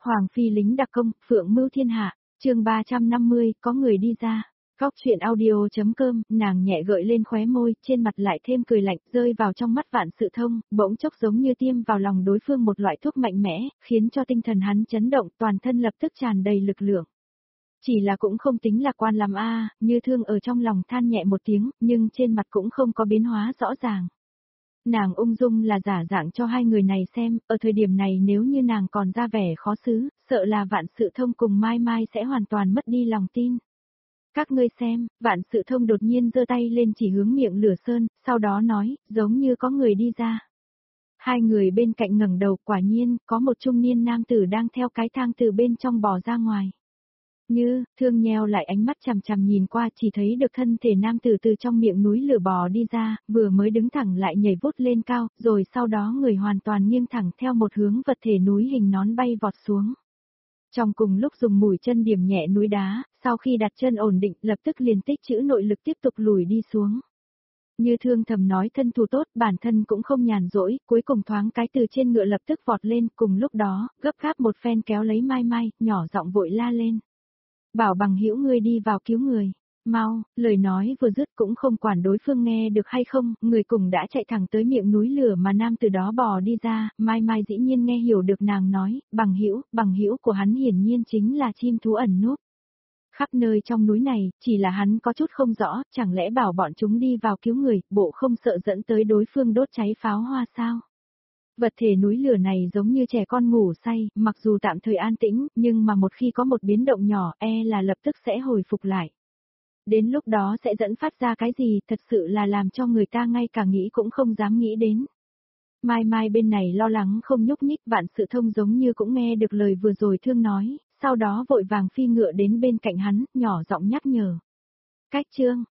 Hoàng phi lính đặc công, phượng mưu thiên hạ, chương 350, có người đi ra. Góc chuyện audio.com, nàng nhẹ gợi lên khóe môi, trên mặt lại thêm cười lạnh, rơi vào trong mắt Vạn Sự Thông, bỗng chốc giống như tiêm vào lòng đối phương một loại thuốc mạnh mẽ, khiến cho tinh thần hắn chấn động, toàn thân lập tức tràn đầy lực lượng. Chỉ là cũng không tính lạc quan lắm a, Như Thương ở trong lòng than nhẹ một tiếng, nhưng trên mặt cũng không có biến hóa rõ ràng. Nàng ung dung là giả dạng cho hai người này xem, ở thời điểm này nếu như nàng còn ra vẻ khó xử, sợ là Vạn Sự Thông cùng Mai Mai sẽ hoàn toàn mất đi lòng tin. Các ngươi xem, Vạn Sự Thông đột nhiên giơ tay lên chỉ hướng miệng lửa sơn, sau đó nói, giống như có người đi ra. Hai người bên cạnh ngẩng đầu, quả nhiên, có một trung niên nam tử đang theo cái thang từ bên trong bò ra ngoài. Như Thương nheo lại ánh mắt chằm chằm nhìn qua, chỉ thấy được thân thể nam tử từ trong miệng núi lửa bò đi ra, vừa mới đứng thẳng lại nhảy vút lên cao, rồi sau đó người hoàn toàn nghiêng thẳng theo một hướng vật thể núi hình nón bay vọt xuống. Trong cùng lúc dùng mũi chân điểm nhẹ núi đá, sau khi đặt chân ổn định lập tức liền tích trữ nội lực tiếp tục lùi đi xuống. Như Thương thầm nói thân thủ tốt, bản thân cũng không nhàn rỗi, cuối cùng thoáng cái từ trên ngựa lập tức vọt lên, cùng lúc đó, gấp gáp một phen kéo lấy Mai Mai, nhỏ giọng vội la lên. Bảo Bằng hữu ngươi đi vào cứu người, mau, lời nói vừa dứt cũng không quản đối phương nghe được hay không, người cùng đã chạy thẳng tới miệng núi lửa mà nam từ đó bò đi ra, Mai Mai dĩ nhiên nghe hiểu được nàng nói, bằng hữu của hắn hiển nhiên chính là chim thú ẩn núp. Khắp nơi trong núi này, chỉ là hắn có chút không rõ, chẳng lẽ bảo bọn chúng đi vào cứu người, bộ không sợ dẫn tới đối phương đốt cháy pháo hoa sao? Vật thể núi lửa này giống như trẻ con ngủ say, mặc dù tạm thời an tĩnh, nhưng mà một khi có một biến động nhỏ là lập tức sẽ hồi phục lại. Đến lúc đó sẽ dẫn phát ra cái gì thật sự là làm cho người ta ngay cả nghĩ cũng không dám nghĩ đến. Mai Mai bên này lo lắng không nhúc nhích, Vạn Sự Thông giống như cũng nghe được lời vừa rồi Thương nói, sau đó vội vàng phi ngựa đến bên cạnh hắn, nhỏ giọng nhắc nhở. Cách chương,